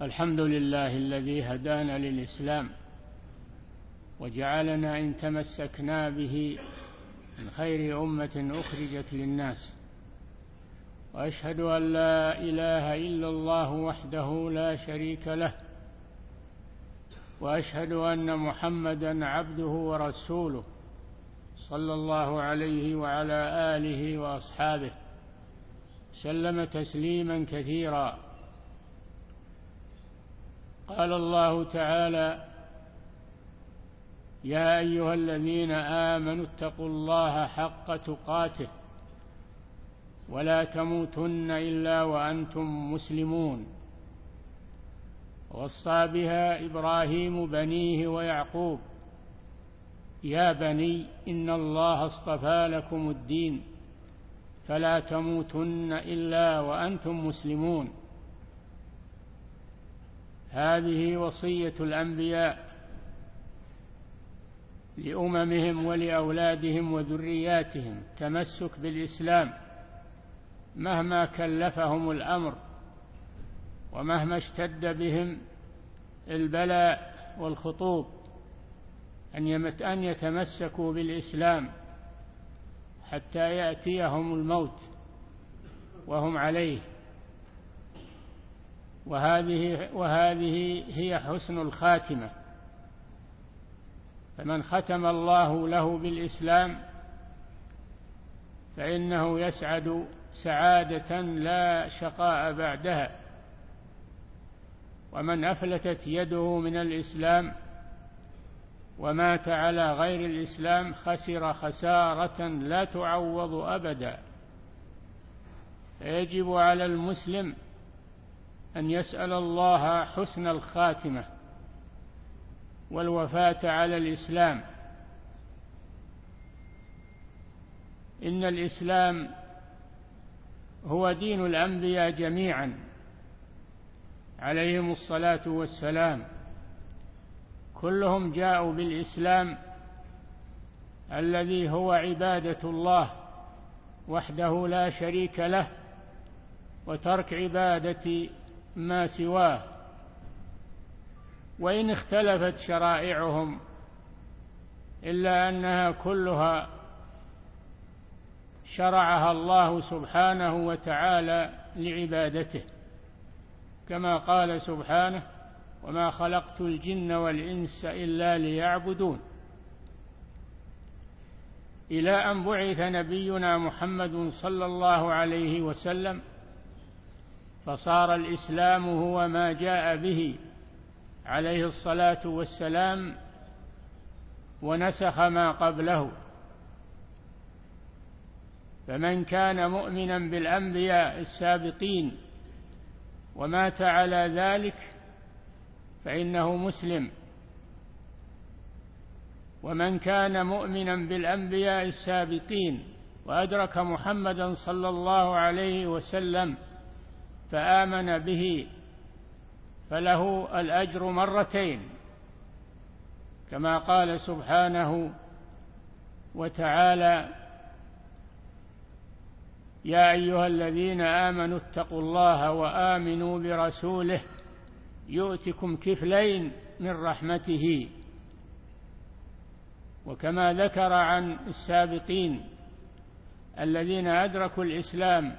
الحمد لله الذي هدانا للإسلام وجعلنا إن تمسكنا به من خير أمة أخرجت للناس، وأشهد أن لا إله إلا الله وحده لا شريك له، وأشهد أن محمدا عبده ورسوله صلى الله عليه وعلى آله وأصحابه سلم تسليما كثيرا. قال الله تعالى: يا أيها الذين آمنوا اتقوا الله حق تقاته ولا تموتن إلا وأنتم مسلمون. ووصى بها إبراهيم بنيه ويعقوب: يا بني إن الله اصطفى لكم الدين فلا تموتن إلا وأنتم مسلمون. هذه وصية الأنبياء لأممهم ولأولادهم وذرياتهم، تمسك بالإسلام مهما كلفهم الأمر ومهما اشتد بهم البلاء والخطوب، أن يتمسكوا بالإسلام حتى يأتيهم الموت وهم عليه. وهذه هي حسن الخاتمة، فمن ختم الله له بالإسلام فإنه يسعد سعادة لا شقاء بعدها. ومن أفلتت يده من الإسلام ومات على غير الإسلام خسر خسارة لا تعوض أبدا. فيجب على المسلم أن يسأل الله حسن الخاتمة والوفاة على الإسلام. إن الإسلام هو دين الأنبياء جميعا عليهم الصلاة والسلام، كلهم جاءوا بالإسلام الذي هو عبادة الله وحده لا شريك له، وترك عبادة ما سواه. وإن اختلفت شرائعهم إلا أنها كلها شرعها الله سبحانه وتعالى لعبادته، كما قال سبحانه: وما خلقت الجن والإنس إلا ليعبدون. إلى أن بعث نبينا محمد صلى الله عليه وسلم، فصار الإسلام هو ما جاء به عليه الصلاة والسلام ونسخ ما قبله. فمن كان مؤمنا بالأنبياء السابقين ومات على ذلك فإنه مسلم، ومن كان مؤمنا بالأنبياء السابقين وأدرك محمدا صلى الله عليه وسلم فآمن به فله الأجر مرتين، كما قال سبحانه وتعالى: يا أيها الذين آمنوا اتقوا الله وآمنوا برسوله يؤتكم كفلين من رحمته. وكما ذكر عن السابقين الذين أدركوا الإسلام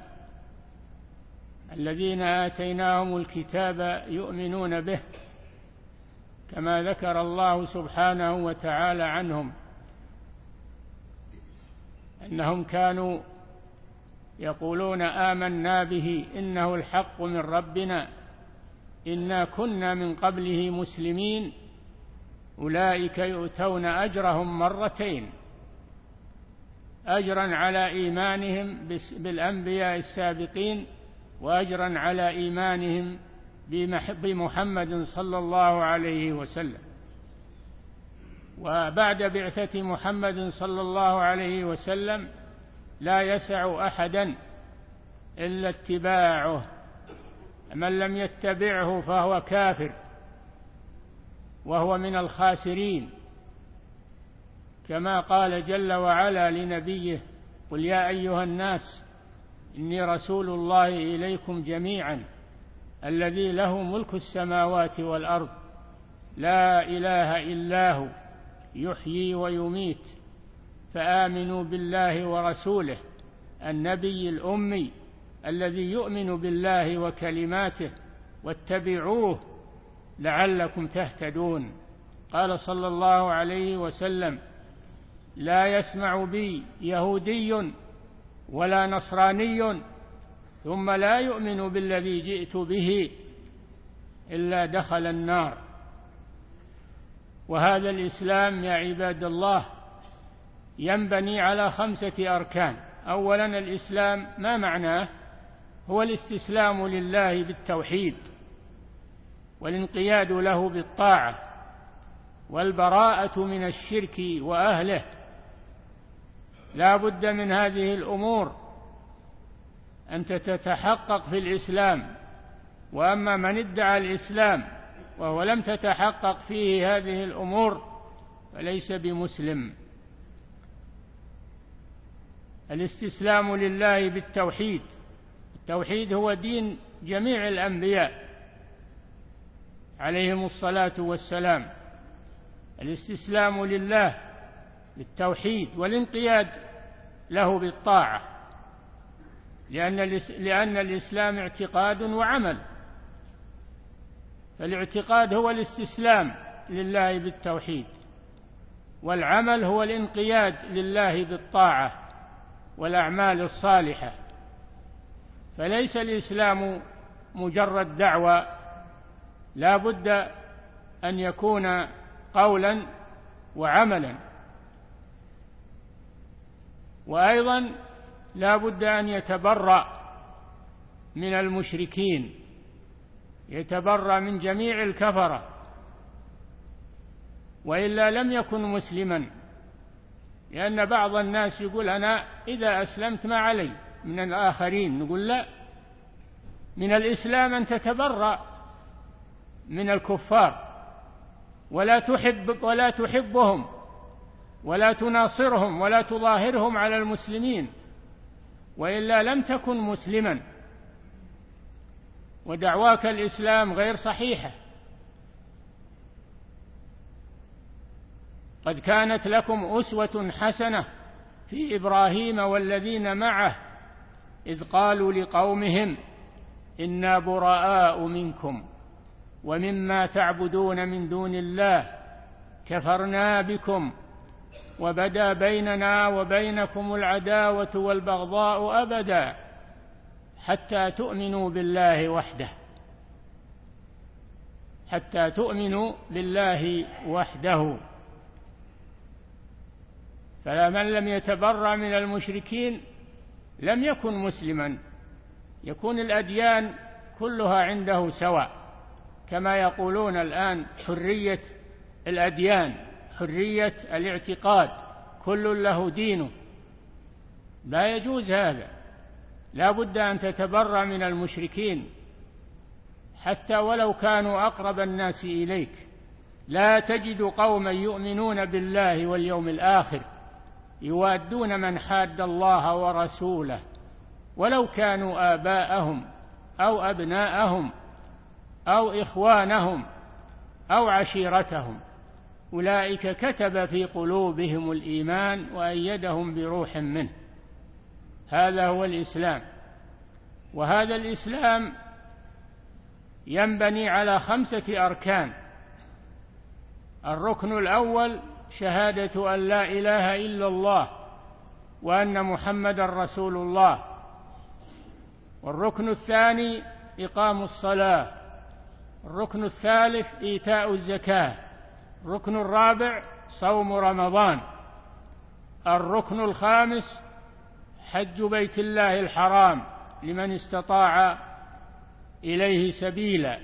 الذين آتيناهم الكتاب يؤمنون به، كما ذكر الله سبحانه وتعالى عنهم أنهم كانوا يقولون آمنا به إنه الحق من ربنا إنا كنا من قبله مسلمين أولئك يؤتون أجرهم مرتين، أجرا على إيمانهم بالأنبياء السابقين وأجرا على إيمانهم بمحمد صلى الله عليه وسلم. وبعد بعثة محمد صلى الله عليه وسلم لا يسع أحدا إلا اتباعه، من لم يتبعه فهو كافر وهو من الخاسرين، كما قال جل وعلا لنبيه: قل يا أيها الناس إني رسول الله إليكم جميعا الذي له ملك السماوات والأرض لا إله إلا هو يحيي ويميت، فآمنوا بالله ورسوله النبي الأمي الذي يؤمن بالله وكلماته واتبعوه لعلكم تهتدون. قال صلى الله عليه وسلم: لا يسمع بي يهودي ولا نصراني ثم لا يؤمن بالذي جئت به إلا دخل النار. وهذا الإسلام يا عباد الله ينبني على 5 أركان. أولا، الإسلام ما معناه؟ هو الاستسلام لله بالتوحيد والانقياد له بالطاعة والبراءة من الشرك وأهله. لا بد من هذه الأمور أن تتحقق في الإسلام. وأما من ادعى الإسلام وهو لم تتحقق فيه هذه الأمور فليس بمسلم. الاستسلام لله بالتوحيد. التوحيد هو دين جميع الأنبياء عليهم الصلاة والسلام. الاستسلام لله بالتوحيد والانقياد له بالطاعة، لأن الإسلام اعتقاد وعمل. فالاعتقاد هو الاستسلام لله بالتوحيد، والعمل هو الانقياد لله بالطاعة والأعمال الصالحة. فليس الإسلام مجرد دعوة، لا بد أن يكون قولا وعملا. وأيضا لا بد أن يتبرأ من المشركين، يتبرأ من جميع الكفرة، وإلا لم يكن مسلما. لأن بعض الناس يقول: أنا إذا أسلمت ما علي من الآخرين. نقول: لا، من الإسلام أن تتبرأ من الكفار ولا تحبهم ولا تناصرهم ولا تظاهرهم على المسلمين، وإلا لم تكن مسلما ودعواك الإسلام غير صحيحة. قد كانت لكم أسوة حسنة في إبراهيم والذين معه إذ قالوا لقومهم إنا براء منكم ومما تعبدون من دون الله كفرنا بكم وبدا بيننا وبينكم العداوة والبغضاء أبدا حتى تؤمنوا بالله وحده، حتى تؤمنوا بالله وحده. فمن لم يتبرأ من المشركين لم يكن مسلما. يكون الأديان كلها عنده سواء، كما يقولون الآن: حرية الأديان، حرية الاعتقاد، كل له دينه. لا يجوز هذا. لا بد أن تتبرأ من المشركين حتى ولو كانوا أقرب الناس إليك. لا تجد قوما يؤمنون بالله واليوم الآخر يوادون من حاد الله ورسوله ولو كانوا آباءهم أو أبناءهم أو إخوانهم أو عشيرتهم، أولئك كتب في قلوبهم الإيمان وأيدهم بروح منه. هذا هو الإسلام. وهذا الإسلام ينبني على 5 أركان. الركن الأول شهادة أن لا إله إلا الله وأن محمدًا رسول الله. والركن الثاني إقام الصلاة. الركن الثالث إيتاء الزكاة. الركن الرابع صوم رمضان. الركن الخامس حج بيت الله الحرام لمن استطاع إليه سبيلا.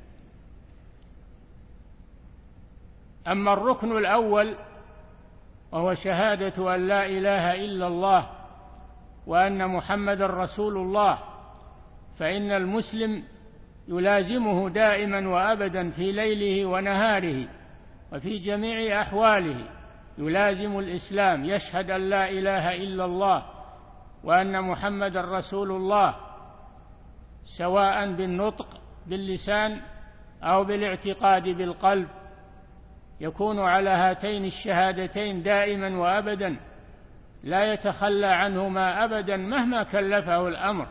أما الركن الأول وهو شهادة أن لا إله إلا الله وأن محمدًا رسول الله، فإن المسلم يلازمه دائما وأبدا في ليله ونهاره وفي جميع أحواله. يلازم الإسلام، يشهد أن لا إله إلا الله وأن محمدًا رسول الله، سواء بالنطق باللسان أو بالاعتقاد بالقلب، يكون على هاتين الشهادتين دائما وأبدا، لا يتخلى عنهما أبدا مهما كلفه الأمر.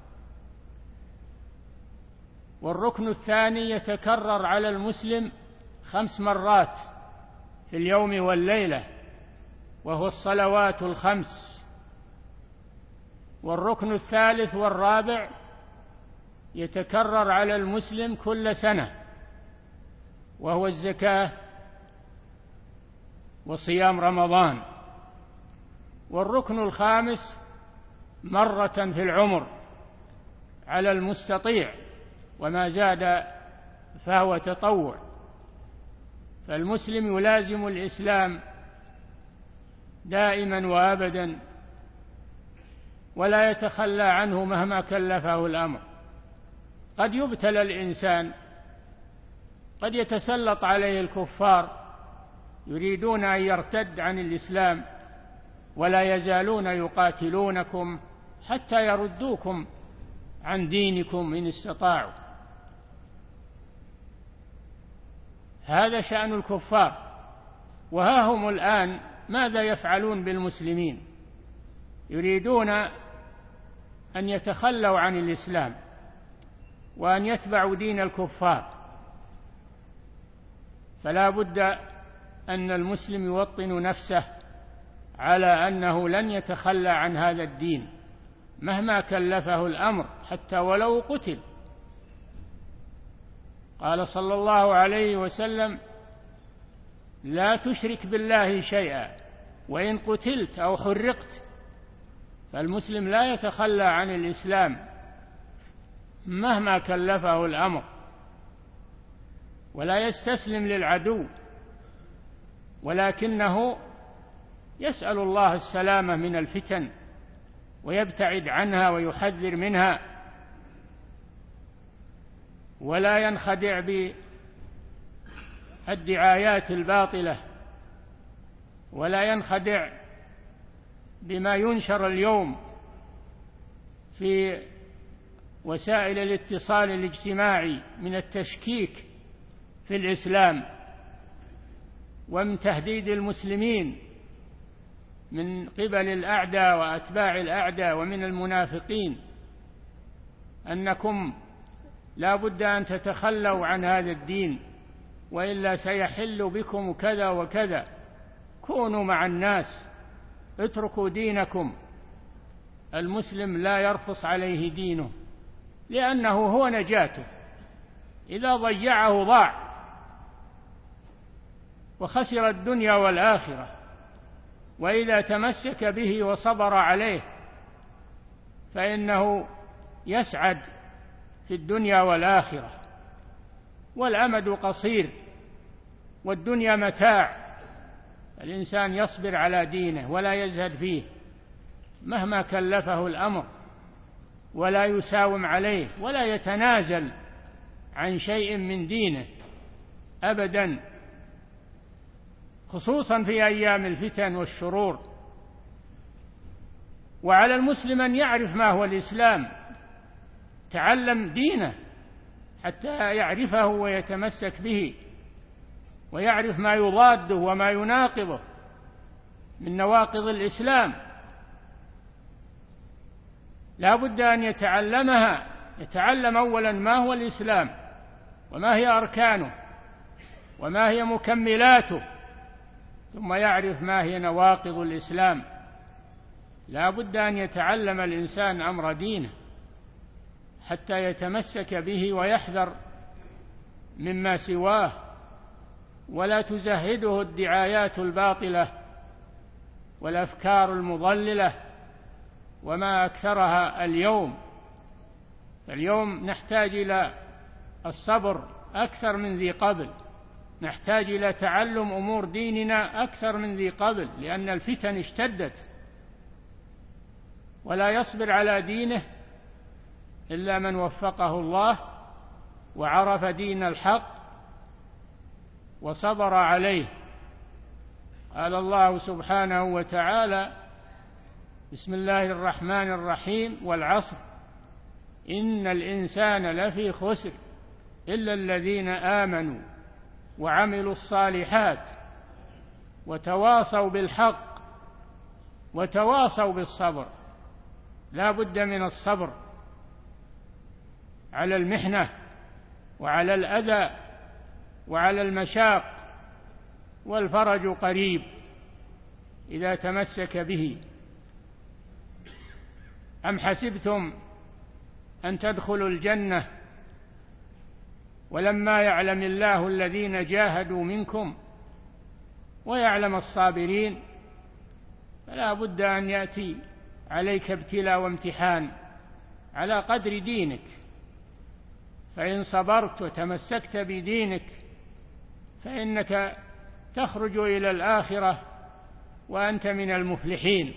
والركن الثاني يتكرر على المسلم 5 مرات في اليوم والليلة، وهو الصلوات ال5. والركن الثالث والرابع يتكرر على المسلم كل سنة، وهو الزكاة وصيام رمضان. والركن الخامس مرة في العمر على المستطيع، وما زاد فهو تطوع. فالمسلم يلازم الإسلام دائما وأبدا، ولا يتخلى عنه مهما كلفه الأمر. قد يبتلى الإنسان، قد يتسلط عليه الكفار يريدون أن يرتد عن الإسلام، ولا يزالون يقاتلونكم حتى يردوكم عن دينكم إن استطاعوا. هذا شأن الكفار. وها هم الآن ماذا يفعلون بالمسلمين؟ يريدون أن يتخلوا عن الإسلام وأن يتبعوا دين الكفار. فلا بد أن المسلم يوطن نفسه على أنه لن يتخلى عن هذا الدين مهما كلفه الأمر، حتى ولو قتل. قال صلى الله عليه وسلم: لا تشرك بالله شيئا وإن قتلت أو حرقت. فالمسلم لا يتخلى عن الإسلام مهما كلفه الأمر، ولا يستسلم للعدو، ولكنه يسأل الله السلامة من الفتن ويبتعد عنها ويحذر منها، ولا ينخدع بالدعايات الباطلة، ولا ينخدع بما ينشر اليوم في وسائل الاتصال الاجتماعي من التشكيك في الإسلام ومن تهديد المسلمين من قبل الأعداء وأتباع الأعداء ومن المنافقين، أنكم لا بد أن تتخلوا عن هذا الدين وإلا سيحل بكم كذا وكذا. كونوا مع الناس، اتركوا دينكم. المسلم لا يرخص عليه دينه، لأنه هو نجاته. إذا ضيعه ضاع وخسر الدنيا والآخرة، وإذا تمسك به وصبر عليه فإنه يسعد في الدنيا والآخرة. والأمد قصير والدنيا متاع. الإنسان يصبر على دينه ولا يزهد فيه مهما كلفه الأمر، ولا يساوم عليه، ولا يتنازل عن شيء من دينه أبدا، خصوصا في أيام الفتن والشرور. وعلى المسلم أن يعرف ما هو الإسلام، تعلم دينه حتى يعرفه ويتمسك به، ويعرف ما يضاده وما يناقضه من نواقض الإسلام. لا بد أن يتعلمها، يتعلم أولا ما هو الإسلام وما هي أركانه وما هي مكملاته، ثم يعرف ما هي نواقض الإسلام. لا بد أن يتعلم الإنسان أمر دينه حتى يتمسك به ويحذر مما سواه، ولا تزهده الدعايات الباطلة والأفكار المضللة وما أكثرها اليوم. اليوم نحتاج إلى الصبر أكثر من ذي قبل، نحتاج إلى تعلم أمور ديننا أكثر من ذي قبل، لأن الفتن اشتدت، ولا يصبر على دينه إلا من وفقه الله وعرف دين الحق وصبر عليه. قال الله سبحانه وتعالى: بسم الله الرحمن الرحيم: والعصر إن الإنسان لفي خسر إلا الذين آمنوا وعملوا الصالحات وتواصوا بالحق وتواصوا بالصبر. لا بد من الصبر على المحنة وعلى الأذى وعلى المشاق، والفرج قريب إذا تمسك به. أم حسبتم أن تدخلوا الجنة ولما يعلم الله الذين جاهدوا منكم ويعلم الصابرين؟ فلا بد أن يأتي عليك ابتلاء وامتحان على قدر دينك، فإن صبرت وتمسكت بدينك فإنك تخرج إلى الآخرة وأنت من المفلحين،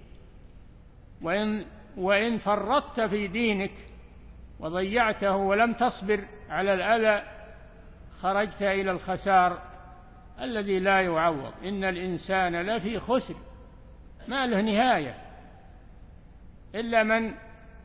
وإن فرطت في دينك وضيعته ولم تصبر على الأذى خرجت إلى الخسار الذي لا يعوض. إن الإنسان لفي خسر ما له نهاية إلا من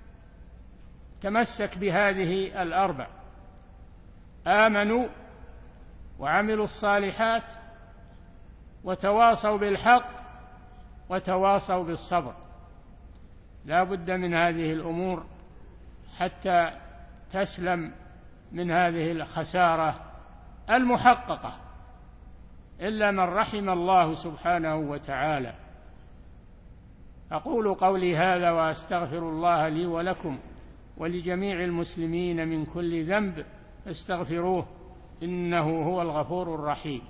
تمسك بهذه الأربع: آمنوا وعملوا الصالحات وتواصوا بالحق وتواصوا بالصبر. لا بد من هذه الأمور حتى تسلم من هذه الخسارة المحققة، إلا من رحم الله سبحانه وتعالى. أقول قولي هذا وأستغفر الله لي ولكم ولجميع المسلمين من كل ذنب، استغفروه إنه هو الغفور الرحيم.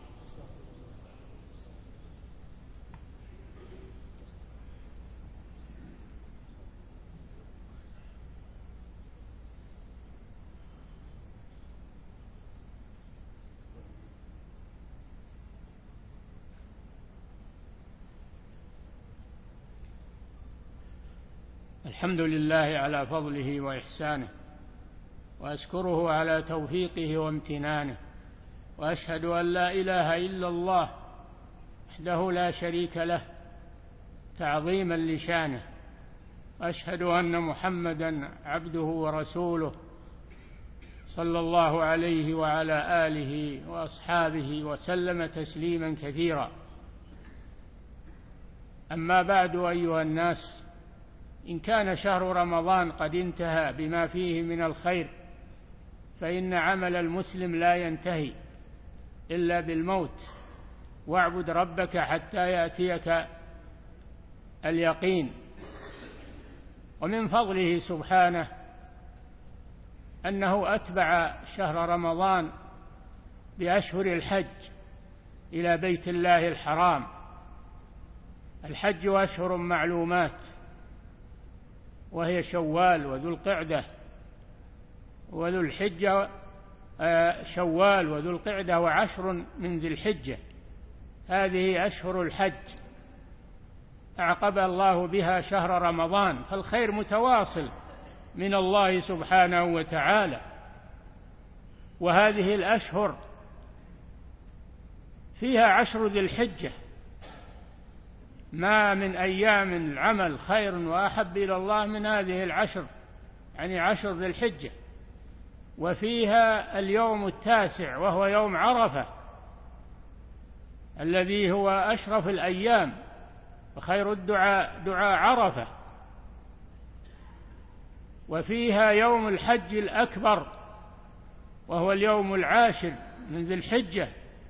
الحمد لله على فضله وإحسانه، وأشكره على توفيقه وامتنانه، وأشهد أن لا إله إلا الله وحده لا شريك له تعظيما لشانه، وأشهد أن محمدا عبده ورسوله صلى الله عليه وعلى آله وأصحابه وسلم تسليما كثيرا. أما بعد، أيها الناس، إن كان شهر رمضان قد انتهى بما فيه من الخير، فإن عمل المسلم لا ينتهي إلا بالموت، واعبد ربك حتى يأتيك اليقين. ومن فضله سبحانه أنه أتبع شهر رمضان بأشهر الحج إلى بيت الله الحرام. الحج أشهر معلومات، وهي شوال وذو القعدة وذو الحجة، شوال وذو القعدة وعشر من ذي الحجة، هذه أشهر الحج أعقب الله بها شهر رمضان، فالخير متواصل من الله سبحانه وتعالى. وهذه الأشهر فيها عشر ذي الحجة، ما من أيام العمل خير وأحب إلى الله من هذه العشر، يعني عشر ذي الحجة. وفيها اليوم التاسع وهو يوم عرفة الذي هو أشرف الأيام، وخير الدعاء دعاء عرفة. وفيها يوم الحج الأكبر وهو اليوم العاشر من ذي الحجة،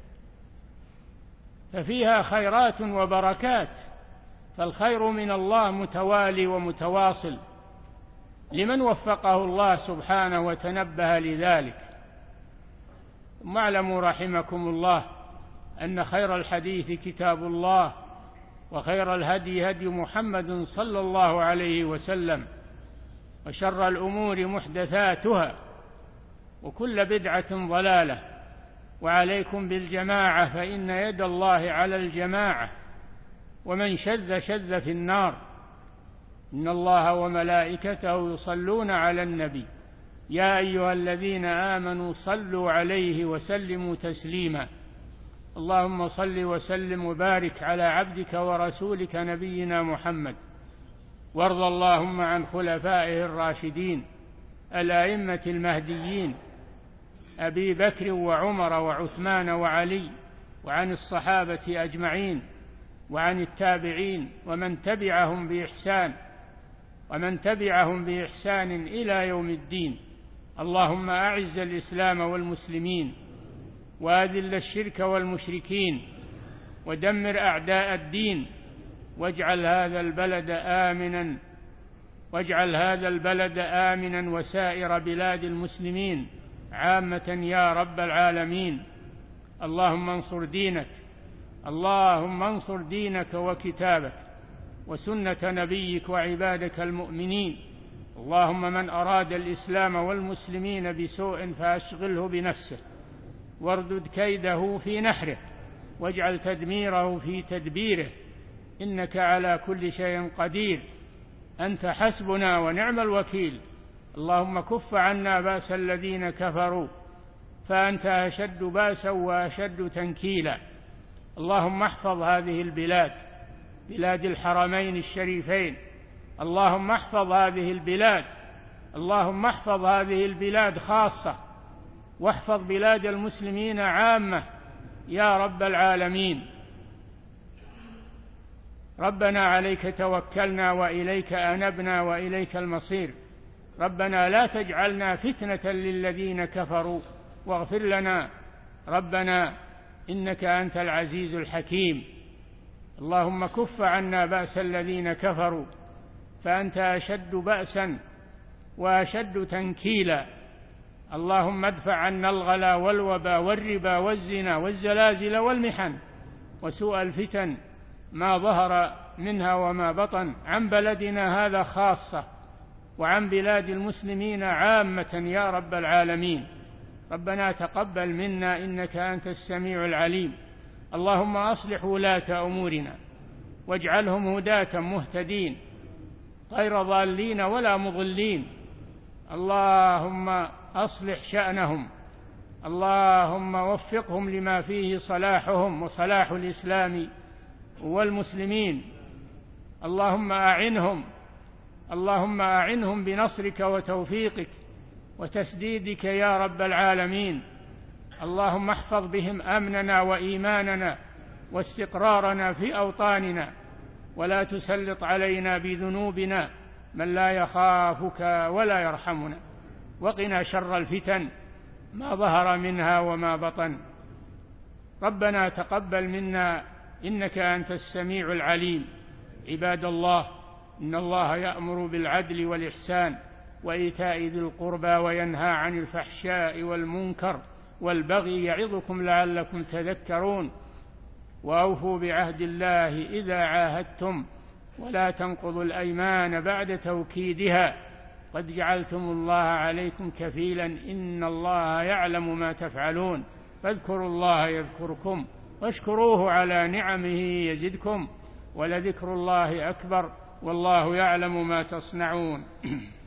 ففيها خيرات وبركات، فالخير من الله متوالي ومتواصل لمن وفقه الله سبحانه وتنبه لذلك. ثم اعلموا رحمكم الله أن خير الحديث كتاب الله، وخير الهدي هدي محمد صلى الله عليه وسلم، وشر الأمور محدثاتها، وكل بدعة ضلالة. وعليكم بالجماعة، فإن يد الله على الجماعة، ومن شذ شذ في النار. إن الله وملائكته يصلون على النبي يا أيها الذين آمنوا صلوا عليه وسلموا تسليما. اللهم صل وسلم وبارك على عبدك ورسولك نبينا محمد، وارض اللهم عن خلفائه الراشدين الأئمة المهديين أبي بكر وعمر وعثمان وعلي، وعن الصحابة أجمعين، وعن التابعين ومن تبعهم بإحسان إلى يوم الدين. اللهم أعز الإسلام والمسلمين، وأذل الشرك والمشركين، ودمر أعداء الدين، واجعل هذا البلد آمنا وسائر بلاد المسلمين عامة يا رب العالمين. اللهم انصر دينك وكتابك وسنة نبيك وعبادك المؤمنين. اللهم من أراد الإسلام والمسلمين بسوء فأشغله بنفسه، واردد كيده في نحره، واجعل تدميره في تدبيره، إنك على كل شيء قدير. أنت حسبنا ونعم الوكيل. اللهم كف عنا بأس الذين كفروا، فأنت أشد بأسا وأشد تنكيلا. اللهم احفظ هذه البلاد، بلاد الحرمين الشريفين. اللهم احفظ هذه البلاد خاصة، واحفظ بلاد المسلمين عامة يا رب العالمين. ربنا عليك توكلنا وإليك أنبنا وإليك المصير. ربنا لا تجعلنا فتنة للذين كفروا واغفر لنا ربنا إنك أنت العزيز الحكيم. اللهم كف عنا بأس الذين كفروا، فأنت أشد بأسا وأشد تنكيلا. اللهم ادفع عنا الغلا والوبا والربا والزنا والزلازل والمحن وسوء الفتن ما ظهر منها وما بطن، عن بلدنا هذا خاصة وعن بلاد المسلمين عامة يا رب العالمين. ربنا تقبل منا إنك أنت السميع العليم. اللهم أصلح ولاة أمورنا واجعلهم هداة مهتدين غير ضالين ولا مضلين. اللهم أصلح شأنهم، اللهم وفقهم لما فيه صلاحهم وصلاح الإسلام والمسلمين. اللهم أعنهم بنصرك وتوفيقك وتسديدك يا رب العالمين. اللهم احفظ بهم أمننا وإيماننا واستقرارنا في أوطاننا، ولا تسلط علينا بذنوبنا من لا يخافك ولا يرحمنا. وقنا شر الفتن ما ظهر منها وما بطن. ربنا تقبل منا إنك أنت السميع العليم. عباد الله، إن الله يأمر بالعدل والإحسان وإيتاء ذي القربى وينهى عن الفحشاء والمنكر والبغي يعظكم لعلكم تذكرون. وأوفوا بعهد الله إذا عاهدتم، ولا تنقضوا الأيمان بعد توكيدها، قد جعلتم الله عليكم كفيلا، إن الله يعلم ما تفعلون. فاذكروا الله يذكركم واشكروه على نعمه يزدكم، ولذكر الله أكبر، والله يعلم ما تصنعون.